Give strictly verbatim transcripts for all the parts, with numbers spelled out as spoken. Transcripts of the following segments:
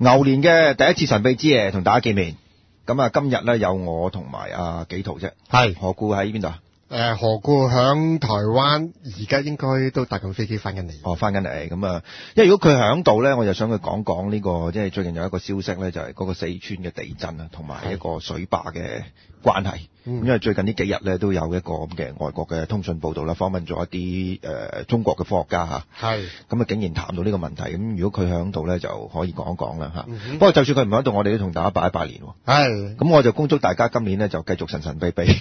牛年嘅第一次神秘之夜同大家見面，咁啊今日咧有我同埋阿紀陶啫， 係何故喺邊度啊？ 誒何故響台灣，而家應該都搭緊飛機翻緊嚟。 哦，翻緊嚟咁啊！因為如果佢響度咧，我就想佢講講呢個，即係最近有一個消息咧，就係嗰個四川嘅地震啊，同埋一個水壩嘅關係。 嗯、 因為最近呢幾日咧都有一個咁嘅外國嘅通訊報道啦，訪問咗一啲誒、呃、中國嘅科學家嚇。係。咁啊，竟然談到呢個問題，咁如果佢響度咧，就可以講一講啦嚇。嗯、不過就算佢唔響度，我哋都同大家拜一拜年喎。係。咁我就恭祝大家今年咧就繼續神神秘秘。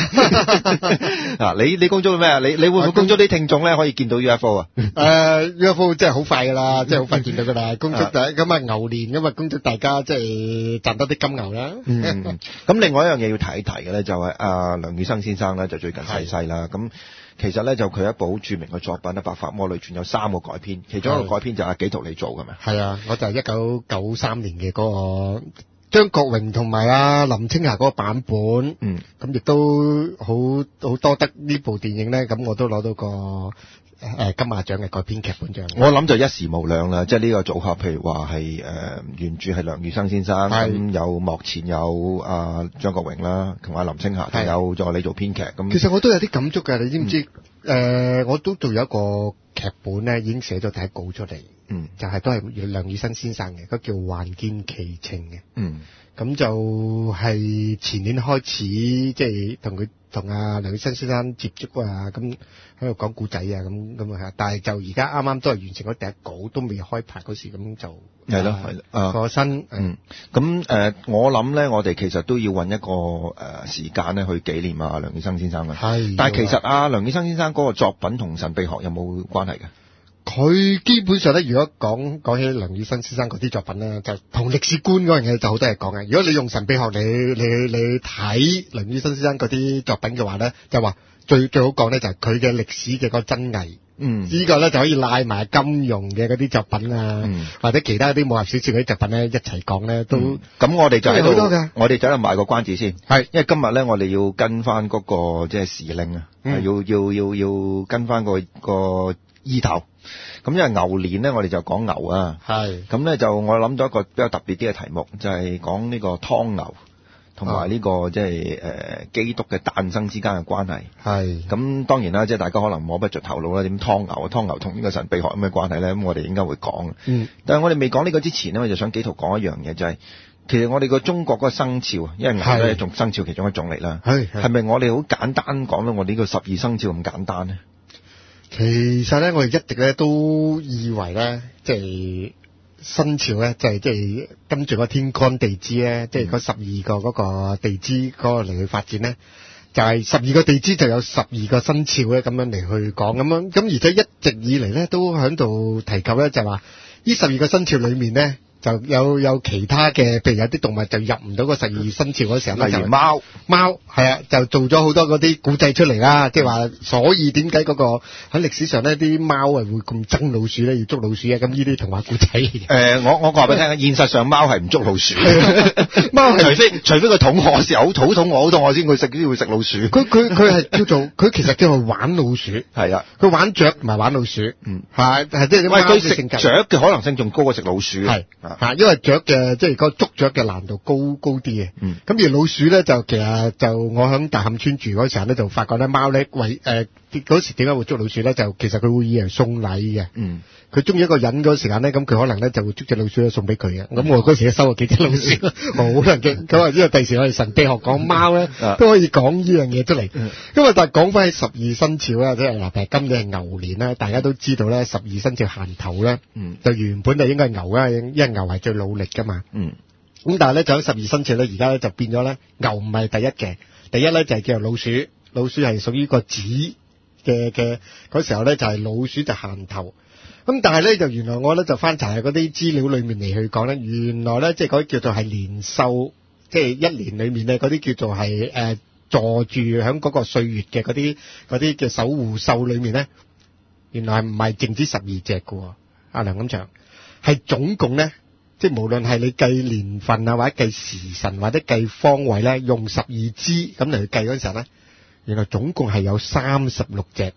嗱，你你恭祝咩啊？你你會唔會恭祝啲聽眾咧可以見到 U F O 啊？ 誒 U F O 真係好快噶啦，真係好快見到噶啦。恭祝大家咁啊牛年咁啊，恭祝大家即係賺多啲金牛啦。 嗯。咁另外一樣嘢要提一提嘅咧，就係阿梁羽生先生咧，就最近逝世啦。咁其實咧就佢一部好著名嘅作品咧，《白髮魔女傳》有三個改編，其中一個改編就係阿紀陶你做嘅咪？係啊， 我就係一九九三年嘅嗰個張國榮同埋阿林青霞嗰個版本。嗯，咁亦都好好多得呢部電影咧，咁我都攞到個誒金馬獎嘅改編劇本獎。 我諗就一時無兩啦，即係呢個組合，譬如話係誒原著係梁羽生先生，咁有幕前有阿張國榮啦，同阿林青霞，仲有仲有你做編劇咁。 其實我都有啲感觸嘅，你知唔知？誒、嗯呃，我都仲有一個劇本咧，已經寫咗第一稿出嚟。嗯，就係、是、都係梁羽生先生嘅，嗰叫《幻劍奇情》嘅。嗯，咁就係前年開始，即係同佢同阿梁羽生先生接觸啊，咁喺度講故仔啊，咁咁啊，但係就而家啱啱都係完成咗第一稿，都未開拍嗰時，咁就係咯係咯， 過身。 嗯，咁誒、呃，我諗咧，我哋其實都要揾一個誒、呃、時間咧去紀念阿梁羽生先生嘅。係，但係其實阿梁羽生先生嗰個作品同神秘學有冇關係嘅？ 佢基本上咧，如果講講起梁羽生先生嗰啲作品咧，就同歷史觀嗰樣嘢就好多人講嘅。如果你用神秘學你你你睇梁羽生先生嗰啲作品嘅話咧，就話最最好講咧就係佢嘅歷史嘅個真偽。嗯，呢個咧就可以拉埋金庸嘅嗰啲作品啊，嗯、或者其他啲武俠小說嗰啲作品咧一齊講咧都。咁、 嗯、我哋就喺度，我哋就喺度賣個關子先。係，因為今日咧我哋要跟翻嗰、嗰個即係時令啊，嗯、要要要要跟翻、嗰個、嗰個意頭。咁因為牛年咧，我哋就講牛啊。係。咁咧就我諗到一個比較特別啲嘅題目，就係講呢個湯牛同埋呢個即係誒基督嘅誕生之間嘅關係。係。咁當然啦，即係大家可能摸不着頭腦啦，點湯牛啊？湯牛同呢個神秘學有咩關係咧？咁我哋應該會講。嗯。但係我哋未講呢個之前咧，我就想紀陶講一樣嘢，就係、是、其實我哋個中國嗰個生肖啊，因為牛咧仲生肖其中一種嚟啦。係。係咪我哋好簡單講到我哋呢個十二生肖咁簡單咧？ 其實咧，我哋一直咧都以為咧，即係生肖咧，就係即係跟住個天干地支咧，即係嗰十二個嗰個地支嗰個嚟去發展咧，就係十二個地支就有十二個生肖咧，咁樣嚟去講咁樣，咁而且一直以嚟咧都喺度提及咧，就係話呢十二個生肖裏面咧。就有有其他嘅，譬如有啲動物就入唔到個十二生肖嗰時候咧，就貓貓係啊，就做咗好多嗰啲古仔出嚟啦，即係話，所以點解嗰個喺歷史上咧啲貓係會咁憎老鼠咧，要捉老鼠啊？咁呢啲童話古仔。誒、 呃，我我話俾你聽，現實上貓係唔捉老鼠，貓係除非除非佢肚餓嘅時候，好肚餓好肚餓先佢食先會食老鼠。 佢佢佢係叫做佢其實叫做玩老鼠，係啊，佢玩雀唔係玩老鼠，嗯，係係即係貓嘅性格。 雀嘅可能性仲高過食老鼠，係。 吓，因為雀嘅即係個捉雀嘅難度高高啲嘅，嗯，咁而老鼠咧就其實就我喺大磡村住嗰時候咧就發覺咧貓咧為誒嗰時點解會捉老鼠咧？就其實佢會以為送禮嘅，嗯，佢中意一個人嗰時間咧，咁佢可能咧就會捉隻老鼠咧送俾佢嘅，咁、嗯、我嗰時收咗幾隻老鼠，好難嘅，咁啊，因為第時我哋神秘學講貓咧都可以講呢樣嘢出嚟，咁啊，但係講翻起十二生肖啦，即係嗱，譬如今年係牛年啦，大家都知道咧，十二生肖行頭咧，嗯，就原本就應該係牛啦，因為牛係最努力噶嘛，嗯，咁但係咧就喺十二生肖咧，而家咧就變咗咧，牛唔係第一嘅，第一咧就係叫做老鼠，老鼠係屬於個子嘅嘅嗰時候咧就係老鼠就行頭，咁但係咧就原來我咧就翻查嗰啲資料裏面嚟去講咧，原來咧即係嗰啲叫做係年獸，即係一年裏面咧嗰啲叫做係誒坐住喺嗰個歲月嘅嗰啲嗰啲嘅守護獸裏面咧，原來係唔係淨止十二隻嘅，阿梁錦祥係總共咧。即係無論係你計年份啊，或者計時辰，或者計方位咧，用十二支咁嚟去計嗰陣時候咧，原來總共係有三十六隻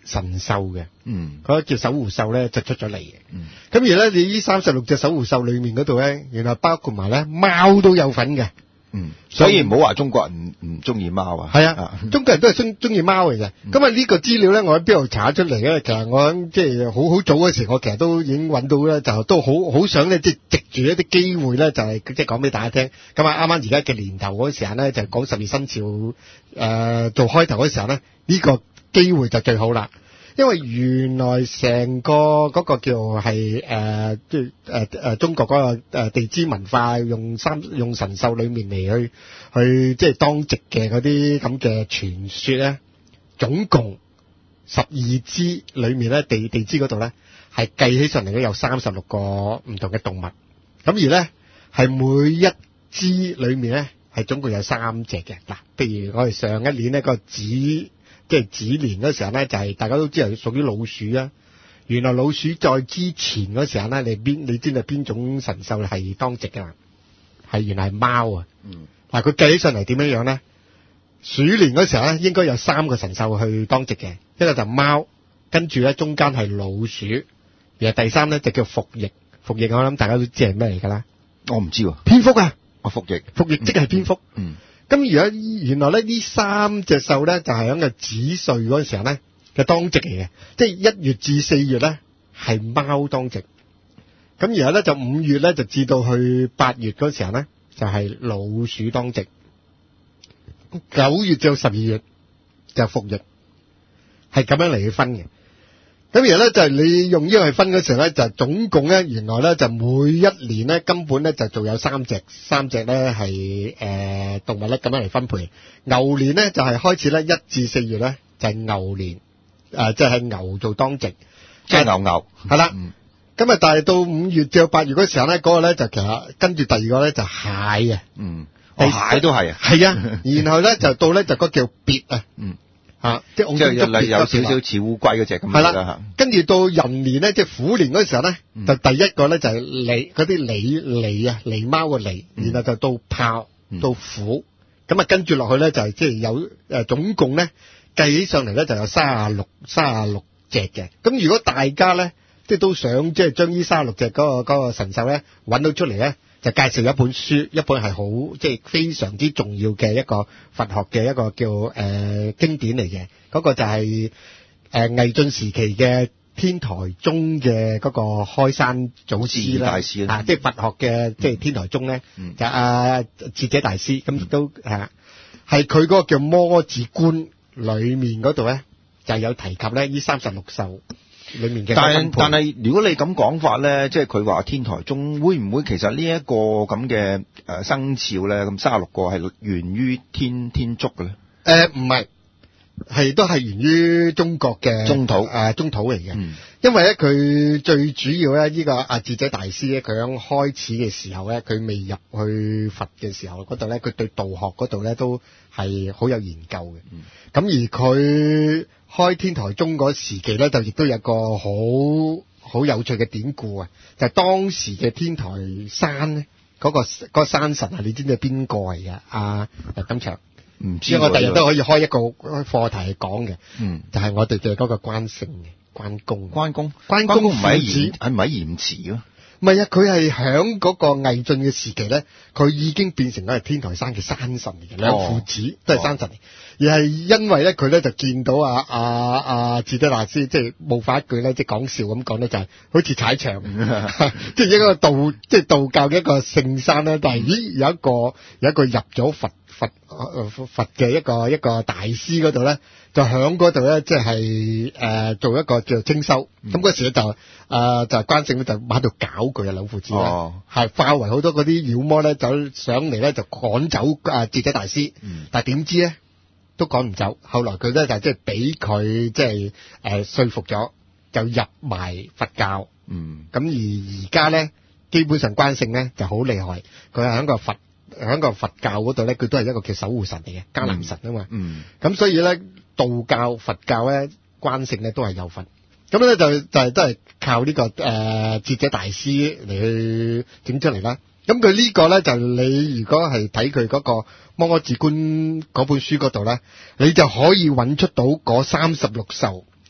神獸嘅， 嗯， 嗰個叫守護獸咧就出咗嚟嘅。 嗯， 咁而咧，你呢三十六隻守護獸裏面嗰度咧，原來包括埋咧貓都有份嘅。 嗯，所以唔好話中國人唔唔中意貓啊。 係啊，中國人都係中中意貓嘅啫。咁啊呢個資料咧，我喺邊度查出嚟咧？其實我喺即係好好早嗰時，我其實都已經揾到咧，就都好好想咧，即係藉住一啲機會咧，就係即係講俾大家聽。咁啊，啱啱而家嘅年頭嗰時候咧，就講十二生肖誒、呃、做開頭嗰時候咧，呢、這個機會就最好啦。因為原來成個嗰個叫係誒即係誒誒中國嗰個誒地支文化，用三用神獸裏面嚟去去即係當值嘅嗰啲咁嘅傳說咧，總共十二支裏面咧，地地支嗰度咧係計起上嚟咧有三十六個唔同嘅動物，咁而咧係每一支裏面咧係總共有三隻嘅。嗱，譬如我哋上一年呢個子。即係子年嗰時候咧，就係、是、大家都知係屬於老鼠啊。原來老鼠在之前嗰時候咧，你邊你知道邊種神獸係當值㗎？係原來係貓啊。嗯。嗱，佢計起上嚟點樣樣咧？鼠年嗰時候咧，應該有三個神獸去當值嘅，一個就貓，跟住咧中間係老鼠，而係第三咧就叫伏翼。伏翼我諗大家都知係咩嚟㗎啦。 我唔知喎。 蝙蝠啊！ 我伏翼。 伏翼即係蝙蝠。嗯。嗯咁而家原來咧呢三隻獸咧就係喺個子歲嗰陣時候咧嘅當值嚟嘅，即係一月至四月咧係貓當值，咁而家咧就五月咧就至到去八月嗰時候咧就係、是、老鼠當值，九月至到十二月就伏翼，係咁樣嚟去分嘅。咁而咧就係你用呢個去分嗰時候咧，就總共咧原來咧就每一年咧根本咧就仲有三隻三隻咧係誒動物咧咁樣嚟分配。牛年咧就係、是、開始咧一至四月咧就係、是、牛年，誒即係牛做當值， 即係牛牛係啦。咁啊，但係到五月至到八月嗰時候咧，嗰、那個咧就其實跟住第二個咧就蟹啊， 嗯，哦蟹都係啊， 係啊，然後咧就到咧就嗰個叫鱉啊，嗯。啊！即係即係有有少少似烏龜嗰隻咁樣啦。 跟住到人年咧，即係虎年嗰時候咧、嗯，就第一個咧就係狸嗰啲狸狸啊，狸貓個狸，然後就到豹、嗯、到虎，咁啊跟住落去咧就係即係有誒總共咧計起上嚟咧就有三十六三十六隻嘅。咁如果大家咧即係都想即係將呢三十六隻嗰個嗰個神獸咧揾到出嚟咧，就介紹一本書，一本係好即係非常之重要嘅一個佛學嘅一個叫誒、呃、經典嚟嘅，嗰、那個就係誒魏晉時期嘅天台宗嘅嗰個開山祖師啦，啊，即係佛學嘅、嗯、即係天台宗咧、嗯，就阿智者大師，咁、嗯、亦都係係佢嗰個叫摩子觀裏面嗰度咧，就有提及咧呢三十六獸。裏面嘅， 但係但係如果你咁講法咧，即係佢話天台宗會唔會其實呢一個咁嘅誒生肖咧，咁三十六個係源於天天竺嘅咧？ 誒唔係，係都係源於中國嘅中土誒、 呃、中土嚟嘅、嗯。因為咧佢最主要咧呢、這個阿智者大師咧，佢喺開始嘅時候咧，佢未入去佛嘅時候嗰度咧，佢對道學嗰度咧都係好有研究嘅。咁、嗯、而佢開天台宗嗰時期咧，就亦都有個好好有趣嘅典故啊！就係、是、當時嘅天台山咧，嗰、那個嗰、那個山神啊，你知唔知係邊個嚟嘅？阿金祥唔知，我第日都可以開一個課題去講嘅。嗯，就係、是、我哋嘅嗰個關聖嘅關公。關公，關公唔係喺係唔係喺鹽池咯？唔係啊，佢係響嗰個魏晉嘅時期咧，佢已經變成咗係天台山嘅山神嚟嘅，兩父子都係山神嚟。哦，而係因為咧，佢咧就見到啊啊啊智者大師，即係冒犯一句咧，即係講笑咁講咧，就係、是、好似踩場，即係一個道，即係道教嘅一個聖山咧。但係咦，有一個有一個入咗佛佛佛嘅一個一個大師嗰度咧，就響嗰度咧，即係誒做一個叫做清修。咁、嗯、嗰時咧就誒、呃、就關聖咧就喺度搞佢啊，兩父子咧，係、哦、化為好多嗰啲妖魔咧，走上嚟咧就趕走啊智者大師。嗯、但係點知咧？都趕唔走，後來佢咧就即係俾佢即係誒說服咗，就入埋佛教。嗯，咁而而家咧，基本上關聖咧就好厲害，佢係喺個佛喺個佛教嗰度咧，佢都係一個叫守護神嚟嘅，迦南神啊嘛。嗯，咁所以咧，道教、佛教咧，關聖咧都係有份。咁咧就就係都係靠呢、這個誒智者大師嚟去整出嚟啦。咁佢呢個咧就你如果係睇佢嗰個摩訶止觀嗰本書嗰度咧，你就可以揾出到嗰三十六獸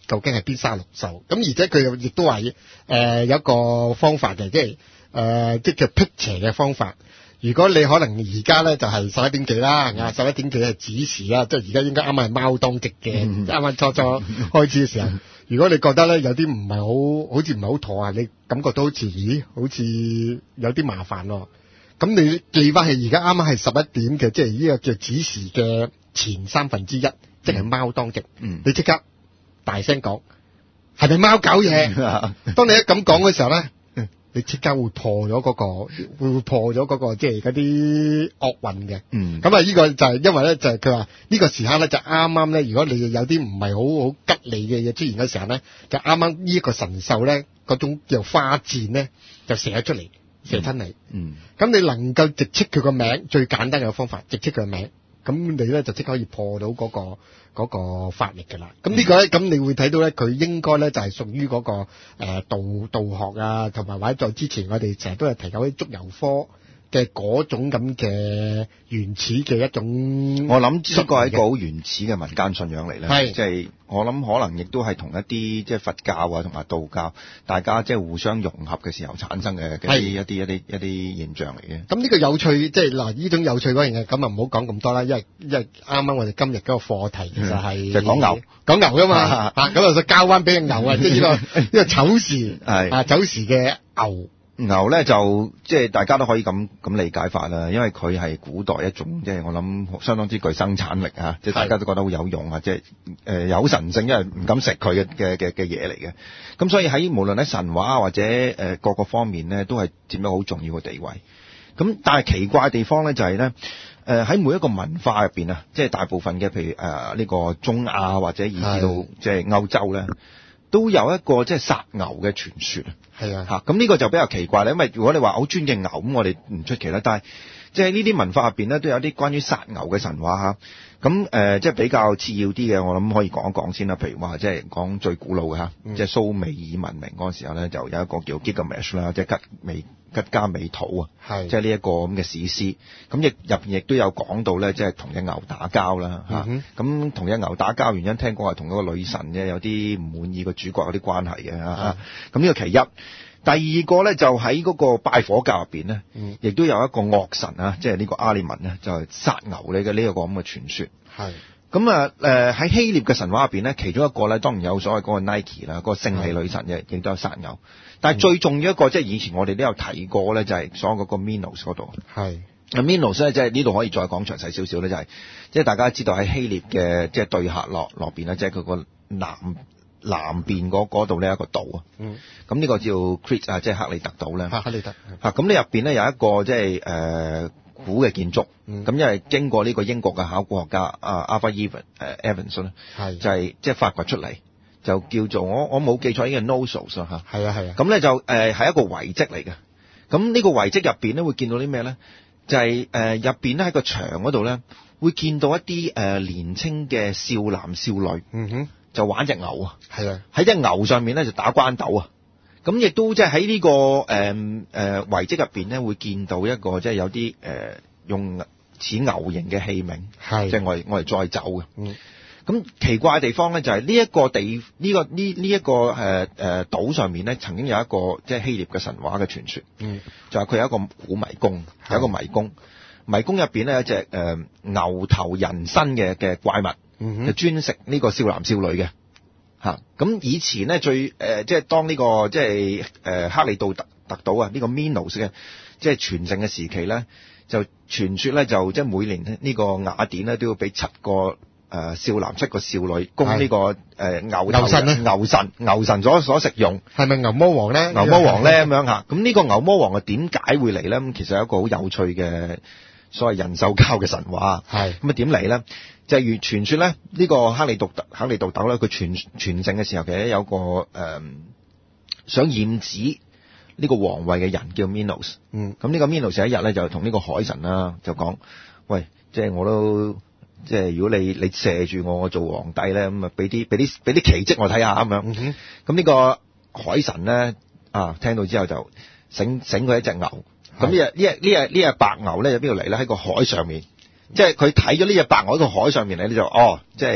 究竟係邊三六獸。咁而且佢又亦都話誒有一個方法嘅，即係誒即係叫辟邪嘅方法。如果你可能而家咧就係十一點幾啦，啊十一點幾係子時啦，即係而家應該啱啱係貓當值嘅，啱啱初初開始嘅時候。如果你覺得咧有啲唔係好，好似唔係好妥啊，你感覺到好似咦，好似有啲麻煩咯。咁你記翻係而家啱啱係十一點嘅，即係呢個叫子時嘅前三分之一，即係貓當值。嗯，你即刻大聲講，係咪貓搞嘢？當你一咁講嘅時候咧。你即刻會破咗嗰、那個，會破咗嗰、那個即係嗰啲惡運嘅。嗯。咁啊，呢個就係、是、因為咧，就係佢話呢個時刻咧，就啱啱咧，如果你有啲唔係好好吉利嘅嘢出現嘅時候咧，就啱啱呢一個神獸咧，嗰種叫花箭咧，就射咗出嚟，射親你。嗯。咁你能夠直斥佢個名，最簡單嘅方法，直斥佢個名，咁你咧就即刻可以破到嗰、那個。嗰、那個法力㗎啦，咁呢個咧，咁你會睇到咧，佢應該咧就係屬於嗰個誒、呃、道道學啊，同埋或者在之前我哋成日都係提及啲足油科嘅嗰種咁嘅原始嘅一種， 我諗只不過係一個好原始嘅民間信仰嚟咧，係即係我諗可能亦都係同一啲即係佛教啊同埋道教，大家即係互相融合嘅時候產生嘅一啲一啲一啲一啲現象嚟嘅。 咁呢個有趣，即係嗱呢種有趣嗰樣嘢，咁啊唔好講咁多啦，因為因為啱啱我哋今日嗰個課題其實係、嗯、就講、是、牛講牛㗎嘛，嚇咁啊就交翻俾牛啊，即係呢個呢個丑時係啊丑時嘅牛。 牛咧就即係大家都可以咁咁理解法啦，因為佢係古代一種即係我諗相當之具生產力啊，即係大家都覺得好有用啊，即係誒有神聖，因為唔敢食佢嘅嘅嘅嘅嘢嚟嘅。咁所以喺無論喺神話或者誒各個方面咧，都係佔咗好重要嘅地位。咁但係奇怪嘅地方咧就係咧，誒喺每一個文化入邊啊，即係大部分嘅譬如誒呢個中亞或者以至到即係歐洲咧，都有一個即係殺牛嘅傳說啊。係啊，嚇咁呢個就比較奇怪啦，因為如果你話好尊敬牛咁，我哋唔出奇啦。但係即係呢啲文化入邊咧，都有啲關於殺牛嘅神話嚇。咁誒，即係比較次要啲嘅，我諗可以講一講先啦。譬如話，即係講最古老嘅嚇，嗯、即係蘇美爾文明嗰個時候咧，就有一個叫 Gilgamesh 啦，即係吉美吉加美土啊，係即係呢一個咁嘅史詩。咁亦入邊亦都有講到咧，即係同隻牛打交啦嚇。咁同隻牛打交原因，聽講係同嗰個女神嘅有啲唔滿意個主角有啲關係嘅嚇。咁呢個其一。第二個咧就喺嗰個拜火教入邊咧，亦、嗯、都有一個惡神啊，即係呢個阿里文咧，就係、是、殺牛嚟嘅呢一個咁嘅傳說。係咁啊，誒喺希臘嘅神話入邊咧，其中一個咧當然有所謂嗰個 Nike 啦，嗰個勝利女神嘅，亦都有殺牛。但係最重要一個，即係以前我哋都有提過咧，就係、是、所謂嗰個 Minos 嗰度。係啊 Minos 咧，即係呢度可以再講詳細少少咧，就係即係大家知道喺希臘嘅即係對客落落邊咧，即係佢個南。南邊嗰度呢一個島啊，嗯，咁呢個叫 Crete 啊，即係克里特島咧，克里特嚇，咁呢入邊咧有一個即係誒古嘅建築，咁、嗯、因為經過呢個英國嘅考古學家啊 Arthur Evans 誒 Evans 咧，係就係即係發掘出嚟，就叫做我我冇記錯呢個 Knossos 啊嚇，係啊係啊，咁咧就誒係一個遺跡嚟嘅，咁呢個遺跡入邊咧會見到啲咩咧？就係誒入邊咧喺個牆嗰度咧會見到一啲誒、呃、年青嘅少男少女，嗯哼。就玩隻牛啊，係啊，喺隻牛上面咧就打關鬥啊，咁亦都即係喺呢個誒誒遺跡入邊咧會見到一個即係有啲誒、呃、用似牛形嘅器皿，係即係我哋我哋再走嘅。嗯，咁奇怪嘅地方咧就係呢一個地呢、這個呢呢一個誒誒島上面咧曾經有一個即係希臘嘅神話嘅傳說，嗯，就係佢有一個古迷宮，有一個迷宮，迷宮入邊咧有一隻誒、呃、牛頭人身嘅嘅怪物。嗯、就專食呢個少男少女嘅嚇，咁、啊、以前咧最誒、呃、即係當呢、這個即係誒、呃、克里杜特特島啊呢個 Minos 嘅即係全盛嘅時期咧，就傳說咧就即係每年呢個雅典咧都要俾七個誒、呃、少男七個少女供呢、這個誒、呃、牛牛神咧牛神牛神所所食用，係咪牛魔王咧？牛魔王咧咁樣嚇，咁呢個牛魔王啊點解會嚟咧？咁其實有一個好有趣嘅所謂人獸交嘅神話，係咁啊點嚟咧？就係如傳說咧，呢、這個克里杜特克里杜特咧，佢傳傳政嘅時候，其實有個誒、呃、想染指呢個皇位嘅人叫 Minos。嗯，咁呢個 Minos 有一日咧就同呢個海神啦就講：喂，即係我都即係如果你你射住我，我做皇帝咧，咁啊俾啲俾啲俾啲奇蹟我睇下咁樣。嗯哼，咁呢個海神咧啊聽到之後就醒醒佢一隻牛。咁呢日呢日呢日呢日白牛咧喺邊度嚟咧？喺個海上面。即係佢睇咗呢隻白牛喺個海上面咧，你就哦，即係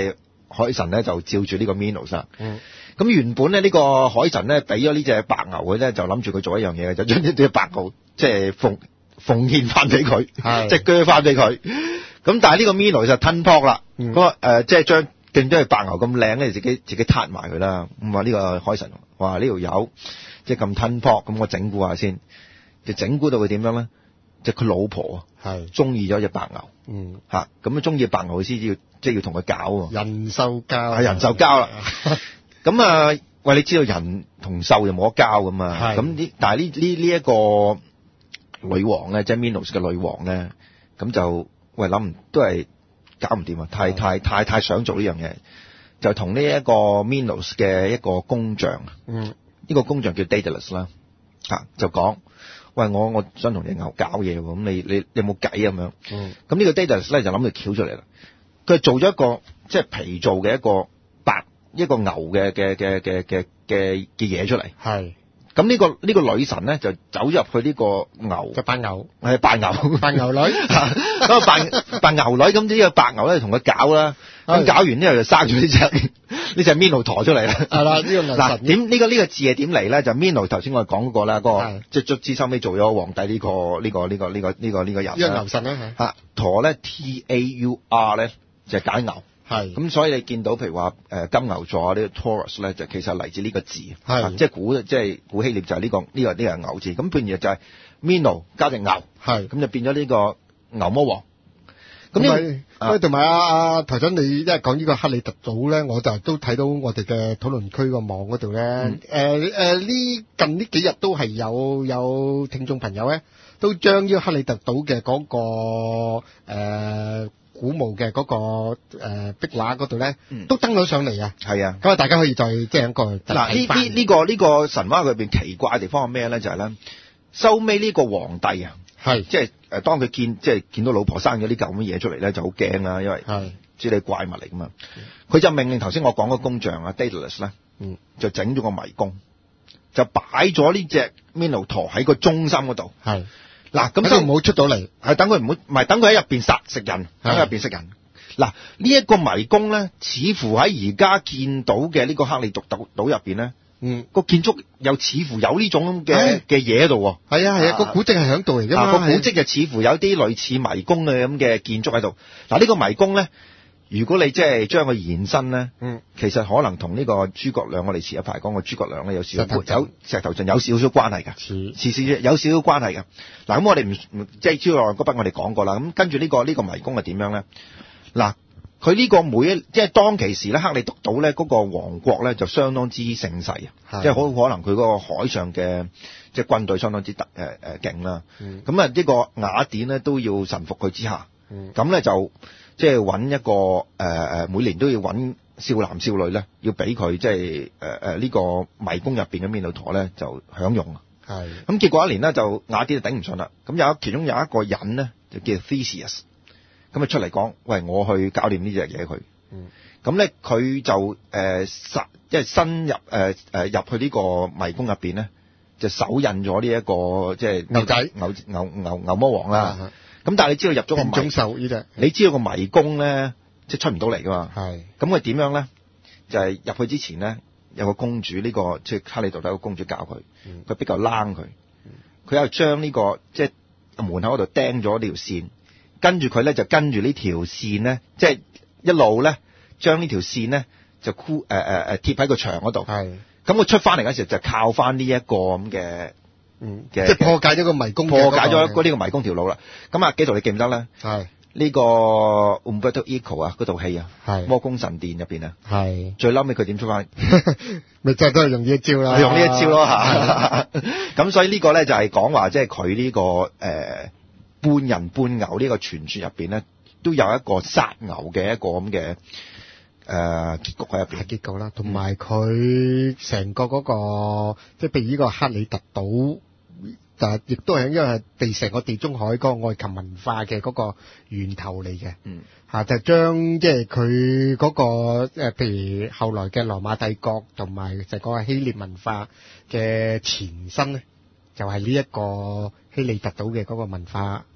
海神咧就照住呢個 Minos 啦。 嗯。 咁原本咧呢個海神咧俾咗呢隻白牛佢咧，就諗住佢做一樣嘢嘅，就將呢隻白牛即係奉奉獻翻俾佢，即係鋸翻俾佢。咁但係呢個 Minos 就吞撲啦，嗰個誒即係將見到隻白牛咁靚咧，自己自己撻埋佢啦。咁話呢個海神話呢條友即係咁吞撲，咁我整蠱下先，就整蠱到佢點樣咧？就佢老婆啊，係中意咗隻白牛，嗯嚇，咁啊中意白牛先要即係要同佢搞喎，人獸交係人獸交啦。咁啊，喂，你知道人同獸又冇得交噶嘛？咁呢，但係呢呢呢一個女王咧，即係 Minos 嘅女王咧，咁就喂諗唔都係搞唔掂啊！太太太太想做呢樣嘢，就同呢一個 Minos 嘅一個工匠，嗯，呢個工匠叫 Daedalus 啦，嚇就講。喂，我我想同隻牛搞嘢喎，咁你你，你有冇計咁樣？嗯，咁呢個 Daedalus 咧就諗住橋出嚟啦。佢做咗一個即係皮做嘅一個白一個牛嘅嘅嘅嘅嘅嘅嘅嘢出嚟。係。咁呢個呢個女神咧就走入去呢個牛，就扮牛，係扮牛，扮牛女，咁啊扮扮牛女，咁呢個白牛咧同佢搞啦，咁搞完之後就生咗呢隻呢隻 Minotaur 出嚟啦。係啦，呢個嗱點呢個呢個字係點嚟咧？就 Minos 頭先我哋講嗰個啦，嗰個即係卒之收尾做咗皇帝呢個呢個呢個呢個呢個呢個人。呢個牛神啦嚇。陀咧 T A U R 咧就係解牛。係，咁所以你見到譬如話誒金牛座呢個 Taurus 咧，就其實嚟自呢個字，係即係古即係古希臘就係呢個呢個呢個牛字，咁變咗就係 Mino 加隻牛，係咁就變咗呢個牛魔王。咁呢，喂，同埋阿阿台長，你一係講呢個克里特島咧，我就都睇到我哋嘅討論區個網嗰度咧，誒誒呢近呢幾日都係有有聽眾朋友咧，都將呢個克里特島嘅嗰個誒。古墓嘅嗰、那個誒、呃、壁畫嗰度咧，都登咗上嚟啊！係啊，咁啊，大家可以再即係一個嗱呢呢呢個呢、這個神話裏邊奇怪嘅地方係咩咧？就係、是、咧，收尾呢個皇帝啊，係即係誒，當佢見即係見到老婆生咗啲咁嘅嘢出嚟咧，就好驚啦，因為係知你怪物嚟噶嘛。佢就命令頭先我講個工匠啊 Daedalus 咧，嗯，就整咗個迷宮，就擺咗呢隻 Minotaur 喺個中心嗰度，係。嗱，咁就唔好出到嚟，係等佢唔好，唔係等佢喺入邊殺食人，喺入邊食人。嗱，呢一個迷宮咧，似乎喺而家見到嘅呢個克里特島島入邊咧，嗯，個建築又似乎有呢種嘅嘅嘢喺度喎。係啊係啊，個古蹟係喺度嚟㗎嘛。個古蹟就似乎有啲類似迷宮嘅咁嘅建築喺度。嗱，呢個迷宮咧，如果你即係將佢延伸咧，嗯，其實可能同呢個諸葛亮，我哋前一排講過諸葛亮咧，有少少有石頭陣有少少關係㗎，似似有少少關係㗎。嗱，咁我哋唔唔即係諸葛亮嗰筆我哋講過啦。咁跟住呢個呢個迷宮係點樣咧？嗱，佢呢個每一即係當其時咧，克里特島咧嗰個王國咧就相當之盛世啊，即係好可能佢嗰個海上嘅即係軍隊相當之特誒誒勁啦。咁啊呢個雅典咧都要臣服佢之下，咁咧就。即係揾一個誒誒、呃，每年都要揾少男少女咧，要俾佢即係誒誒呢個迷宮入邊嘅 Minotaur咧就享用啊。係。咁結果一年咧就雅典就頂唔順啦。咁有其中有一個人咧就叫 Theseus，咁啊出嚟講，喂，我去搞掂呢隻嘢佢。嗯。咁咧佢就誒實即係深入誒誒、呃、入去呢個迷宮入邊咧，就手印咗呢一個即係牛仔牛牛牛牛魔王啦。嗯。咁但係你知道入咗個迷宮呢隻，你知道個迷宮咧，即係出唔到嚟噶嘛？係。咁佢點樣咧？就係、是、入去之前咧，有個公主呢、這個即係克里特島有個公主教佢，佢、嗯、比較冷佢，佢又將呢個即係門口嗰度釘咗呢條線，跟住佢咧就跟住呢條線咧，即係一路咧將呢條線咧就箍誒誒誒貼喺個牆嗰度。係。咁佢出翻嚟嗰時候就靠翻呢一個咁嘅。嗯，即係破解咗個迷宮，破解咗嗰呢個迷宮條路啦。咁啊，紀陶你記唔得咧？係呢個 Umberto Eco 啊，嗰套戲啊，係魔宮神殿入邊啊，係最嬲尾佢點出翻？咪就都係用呢一招啦，用呢一招咯吓。咁所以呢個咧就係講話，即係佢呢個誒、呃、半人半牛呢個傳說入邊咧，都有一個殺牛嘅一個咁嘅誒結局喺入邊。結局啦，同埋佢成個嗰、那個即係譬如呢個克里特島。但亦都係因為地成個地中海嗰個愛琴文化嘅嗰個源頭嚟嘅，嗯，嚇就將即係佢嗰個誒，譬如後來嘅羅馬帝國同埋就個希臘文化嘅前身咧，就係呢一個希里特島嘅嗰個文化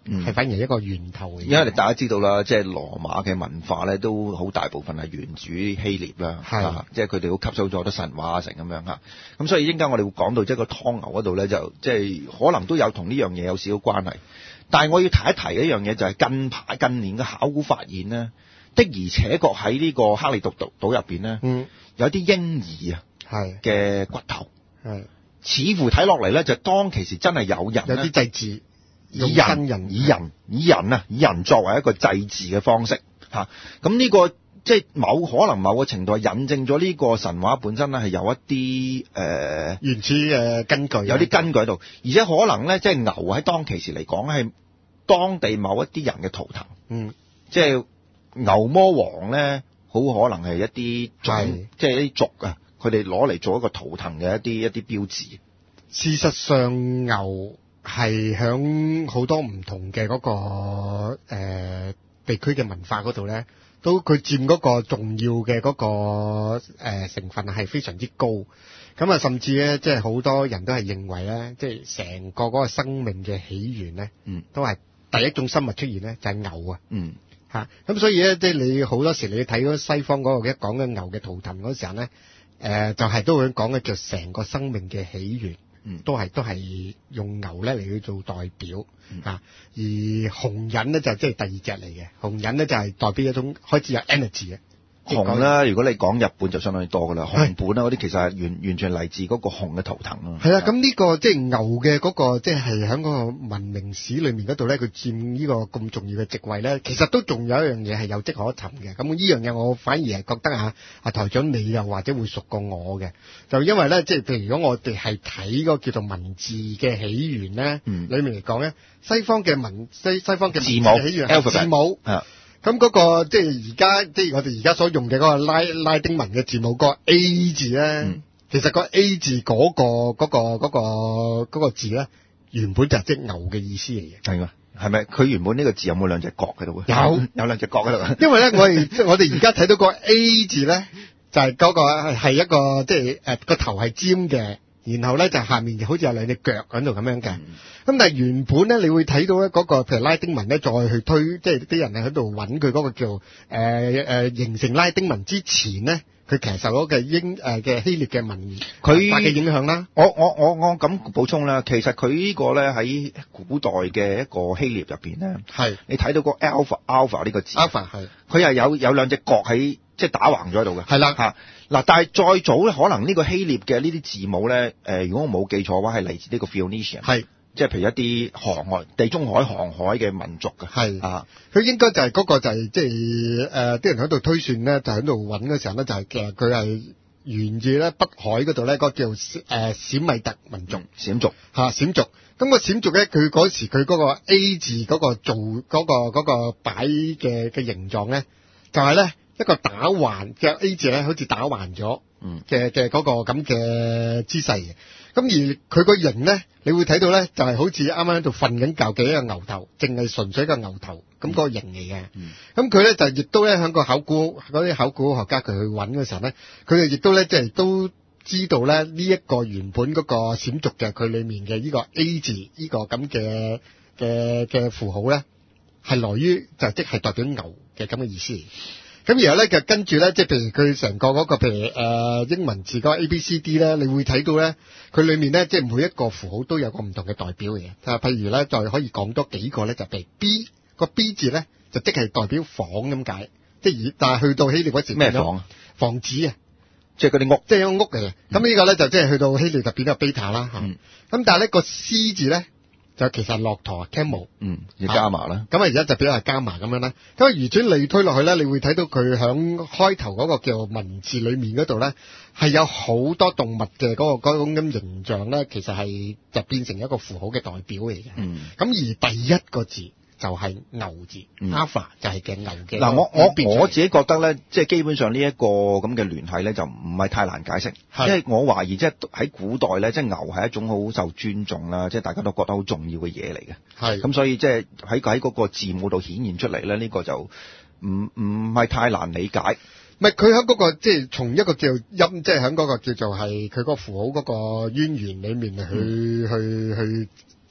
係、嗯、反而係一個源頭嘅。 因為大家知道啦，即係羅馬嘅文化咧，都好大部分係源自於希臘啦，係即係佢哋都吸收咗好多神話成咁樣嚇。咁所以應該我哋會講到即係個湯牛嗰度咧，就即係可能都有同呢樣嘢有少少關係。但係我要提一提一樣嘢，就係近排近年嘅考古發現呢，的而且確喺呢個克里特島島入邊呢，嗯、有啲嬰兒啊嘅骨頭，係似乎睇落嚟咧，就當其時真係有人有啲祭祀。 以人，人以人以人啊，以人作為一個祭祀嘅方式嚇，咁、啊、呢、這個即係某可能某個程度係引證咗呢個神話本身咧係有一啲誒、呃、 原始嘅根據， 有啲根據喺度，而且可能咧即係牛喺當其時嚟講係當地某一啲人嘅圖騰，嗯，即係牛魔王咧，好可能係一啲種，即係啲族啊，佢哋攞嚟做一個圖騰嘅一啲一啲標誌。 事實上，牛係響好多唔同嘅嗰、那個誒、呃、地區嘅文化嗰度咧，都佢佔嗰個重要嘅嗰、那個誒、呃、成分係非常之高。咁啊，甚至咧，即係好多人都係認為咧，即係成個嗰個生命嘅起源咧，嗯，都係第一種生物出現咧就係、是、牛啊，嗯，吓咁所以咧，即係你好多時你睇到西方嗰個一講嘅牛嘅圖騰嗰時候咧，誒、呃、就係、是、都會講嘅就成個生命嘅起源。嗯，都係都係用牛咧嚟去做代表、嗯、啊，而紅人咧就即、是、係第二隻嚟嘅，紅人咧就係、是、代表一種開始有 energy 嘅。 紅啦，如果你講日本就相當之多噶啦，紅本啦嗰啲其實係完完全嚟自嗰個紅嘅圖騰咯。 係啊，咁呢、這個即係、就是、牛嘅嗰、那個即係喺嗰個文明史裏面嗰度咧，佢佔呢個咁重要嘅席位咧，其實都仲有一樣嘢係有跡可尋嘅。咁呢樣嘢我反而係覺得啊，阿台長你又或者會熟過我嘅，就因為咧即係譬如如果我哋係睇嗰個叫做文字嘅起源咧，嗯，裏面嚟講咧，西方嘅文西西方嘅字母起源係字母。咁嗰、那個即係而家即係我哋而家所用嘅嗰個拉拉丁文嘅字母、那個 A 字咧、嗯，其實個 A 字嗰、那個嗰、那個嗰、那個嗰、那個字咧，原本就係即牛嘅意思嚟嘅。係嘛？ 係咪？佢原本呢個字有冇兩隻角喺度？ 有， 有兩隻角喺度。 因為咧，我哋我哋而家睇到個 A 字咧，就係、是、嗰個係一個即係誒個頭係尖嘅。然後咧就下面好似有兩隻腳喺度咁樣嘅，咁、嗯、但係原本咧你會睇到咧嗰個譬如拉丁文咧再去推，即係啲人喺度揾佢嗰個叫誒誒、呃呃、形成拉丁文之前咧，佢其實受咗嘅英誒嘅希臘嘅文化嘅影響啦。 我我我我咁補充啦，其實佢呢個咧喺古代嘅一個希臘入邊咧，係你睇到個 alpha alpha 呢個字 alpha 係佢係有有兩隻角喺即係打橫咗喺度嘅，係啦嚇。嗱，但係再早咧，可能呢個希臘嘅呢啲字母咧，誒、呃，如果我冇記錯嘅話，係嚟自呢個 Phoenician， 係即係譬如一啲航海、地中海航海嘅民族嘅，係啊，佢應該就係嗰個就係即係誒啲人喺度推算咧，就喺度揾嘅時候咧，就係其實佢係源自咧北海嗰度咧，嗰個叫誒閃米特民族， 閃族嚇閃族。咁個閃族咧，佢嗰時佢嗰個 A 字嗰個做嗰、嗰個嗰、嗰個擺嘅嘅形狀咧，就係、係、咧。一個打橫嘅 A 字咧，好似打橫咗嘅嘅嗰個咁嘅姿勢嘅。咁而佢個形咧，你會睇到咧，就係好似啱啱喺度瞓緊覺嘅一個牛頭，淨係純粹一個牛頭咁、嗰個形嚟嘅。咁佢咧就亦都咧喺個考古嗰啲考古學家佢去揾嘅時候咧，佢哋亦都咧即係都知道咧呢一個原本嗰個閃族嘅佢裏面嘅呢個 A 字呢個咁嘅嘅嘅符號咧，係來於就即係代表牛嘅咁嘅意思。咁然後咧就跟住咧，即係譬如佢成個嗰個譬如誒、呃、英文字嗰個 A B C D 咧，你會睇到咧，佢裏面咧即係每一個符號都有個唔同嘅代表嘅。啊，譬如咧，再可以講多幾個咧，就譬如 B 個 B 字咧，就即係代表房咁解。即係而但係去到希臘嗰時咩房啊？房子啊， 即係嗰啲屋， 即係一個屋嚟嘅。咁、嗯、呢個咧就即係去到希臘就變咗 beta 啦嚇。咁、嗯、但係咧個 C 字咧。就其實駱駝 camel， 嗯，要加碼啦。 咁啊，而家就比較係加碼咁樣啦。咁啊，如此類推落去咧，你會睇到佢響開頭嗰個叫文字裏面嗰度咧，係有好多動物嘅嗰、嗰個嗰種咁形象咧，其實係就變成一個符號嘅代表嚟嘅。嗯。咁而第一個字就係牛字、嗯、，alpha 就係嘅牛嘅。嗱， 我我我自己覺得咧，即係基本上呢一個咁嘅聯繫咧，就唔係太難解釋。因為我懷疑即係喺古代咧，即係牛係一種好受尊重啦，即係大家都覺得好重要嘅嘢嚟嘅。係。咁所以即係喺喺嗰個字母度顯現出嚟咧，呢、呢個就唔唔係太難理解。 唔係佢喺嗰個即係從一個叫音，即係喺嗰個叫做係佢嗰個符號嗰個淵源裏面去、嗯、去去。去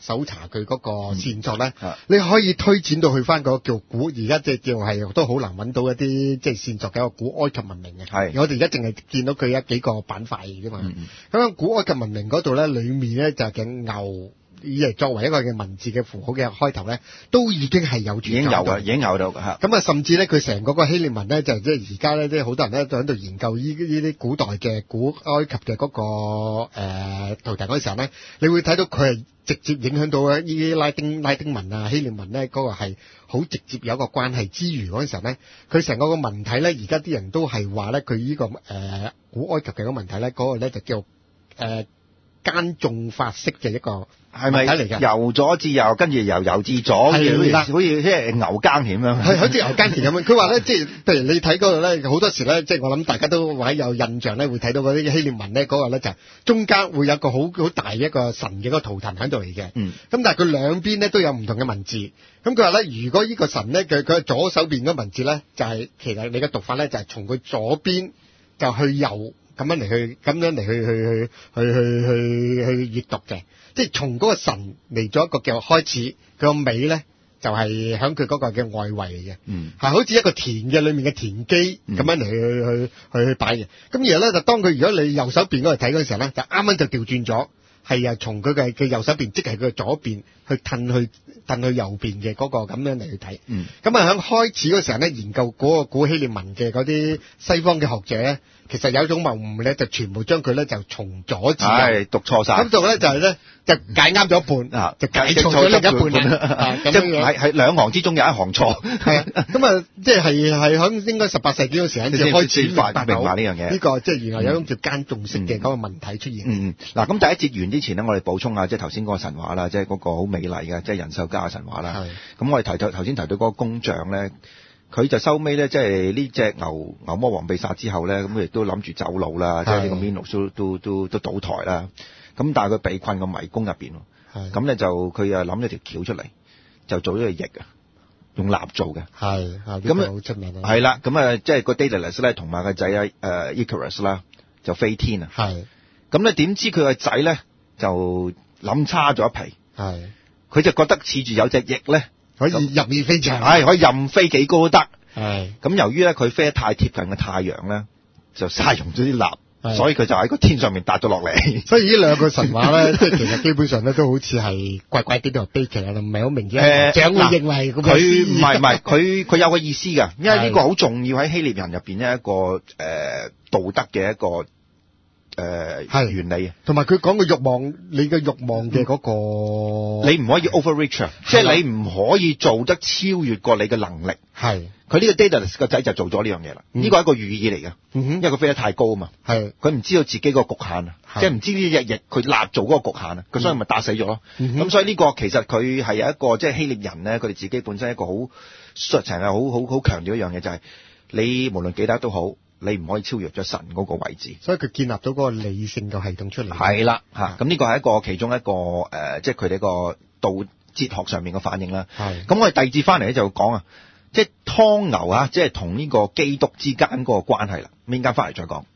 搜查佢嗰個線索咧、嗯，你可以推展到去翻嗰個叫古，而家即係叫係都好難揾到一啲即係線索嘅一個古埃及文明嘅。係，我哋而家淨係見到佢一幾個板塊嘅啫嘛。咁、嗯、樣古埃及文明嗰度咧，裡面咧就係嘅牛。以係作為一個嘅文字嘅符號嘅開頭咧，都已經係有住已經有嘅，已經有到嚇。咁啊，甚至咧，佢成個個希臘文咧，就即係而家咧，即係好多人咧都喺度研究呢呢啲古代嘅古埃及嘅嗰、那個誒、呃、圖騰嗰時候咧，你會睇到佢係直接影響到呢啲拉丁拉丁文啊、希臘文咧，嗰、那個係好直接有一個關係之餘嗰陣時候咧，佢成個個文體咧，而家啲人都係話咧，佢呢、這個誒、呃、古埃及嘅個文體咧，嗰、那個咧就叫誒。呃間種法式嘅一個係咪嚟㗎？由左至右，跟住由右至左，係啦，好似即係牛耕田咁樣，係好似牛耕田咁樣。佢話咧，即係譬如你睇嗰度咧，好多時咧，即係我諗大家都或者有印象咧，會睇到嗰啲希臘文咧，嗰、嗰個咧就係中間會有一個好好大一個神嘅一個圖騰喺度嚟嘅。嗯，咁但係佢兩邊咧都有唔同嘅文字。咁佢話咧，如果呢個神咧，佢佢左手邊嗰文字咧，就係、係、其實你嘅讀法咧，就係從佢左邊就去右。咁樣嚟去，咁樣嚟去去去去去去去閱讀嘅，即係從嗰個神嚟咗一個叫開始，佢個尾咧就係喺佢嗰個嘅外圍嚟嘅，嗯，係好似一個田嘅裏面嘅田基咁樣嚟去去去去擺嘅。咁然後咧就當佢如果你右手邊嗰度睇嗰陣時候咧，就啱啱就調轉咗，係啊，從佢嘅嘅右手邊，即係佢嘅左邊去褪去褪去右邊嘅嗰個咁樣嚟去睇。嗯，咁啊喺開始嗰時候咧，研究嗰個古希臘文嘅嗰啲西方嘅學者咧。其實有一種謬誤咧，就全部將佢咧就從左至右，係讀錯晒。咁度咧就係咧就解啱咗一半，啊就解錯咗另一半啊，即係喺兩行之中有一行錯。係啊，咁啊即係係係響應該十八世紀嗰時陣就開始明白明白呢樣嘢。呢個即係原來有一種叫間種式嘅嗰個問題出現。嗯，嗱咁第一節完之前呢，我哋補充下即係頭先嗰個神話啦，即係嗰個好美麗嘅即係人獸交嘅神話啦。係。咁我哋提到頭先提到嗰個工匠咧。佢就收尾咧，即係呢隻牛牛魔王被殺之後咧，咁佢亦都諗住走路啦，即係呢個 Minos 都都都倒台啦。咁但係佢被困個迷宮入邊，咁咧就佢又諗咗條橋出嚟，就做咗個翼啊，用蠟做嘅。係，咁好出名啊。係啦，咁啊，即係個 Daedalus 咧，同埋個仔啊，誒 Icarus 啦，就飛天啊。係。咁咧點知佢個仔咧就諗差咗一皮。係。佢就覺得恃住有隻翼咧。可以任意飛翔，係可以任飛幾高都得。係咁，由於咧佢飛得太貼近個太陽咧，就嘥用咗啲蠟，所以佢就喺個天上面跌咗落嚟。所以呢兩個神話咧，即係其實基本上咧都好似係怪怪啲，都係悲劇啊，唔係好明顯。誒，長會認為佢唔係唔係，佢佢有個意思㗎，因為呢個好重要喺希臘人入邊呢一個誒、呃、道德嘅一個。誒，係原理，同埋佢講嘅慾望，你嘅慾望嘅嗰、那個，你唔可以 overreach，即係你唔可以做得超越過你嘅能力。係，佢呢個 Daedalus 個仔就做咗呢樣嘢啦。呢個係一個寓意嚟嘅，嗯哼，因為佢飛得太高啊嘛。係，佢唔知道自己個局限啊，即係唔知呢隻翼佢立做嗰個局限啊，佢、嗯、所以咪打死咗咯。咁、嗯、所以呢個其實佢係有一個即係希臘人咧，佢哋自己本身一個好實情係好好好強調一樣嘢，就係、是、你無論幾大都好。你唔可以超越咗神嗰個位置，所以佢建立咗嗰個理性嘅系統出嚟。係啦，嚇，咁呢個係一個其中一個誒、呃，即係佢哋個道哲學上面嘅反應啦。係，咁我哋第二節翻嚟咧就講啊，即係湯牛啊，即係同呢個基督之間嗰個關係啦。陣間翻嚟再講。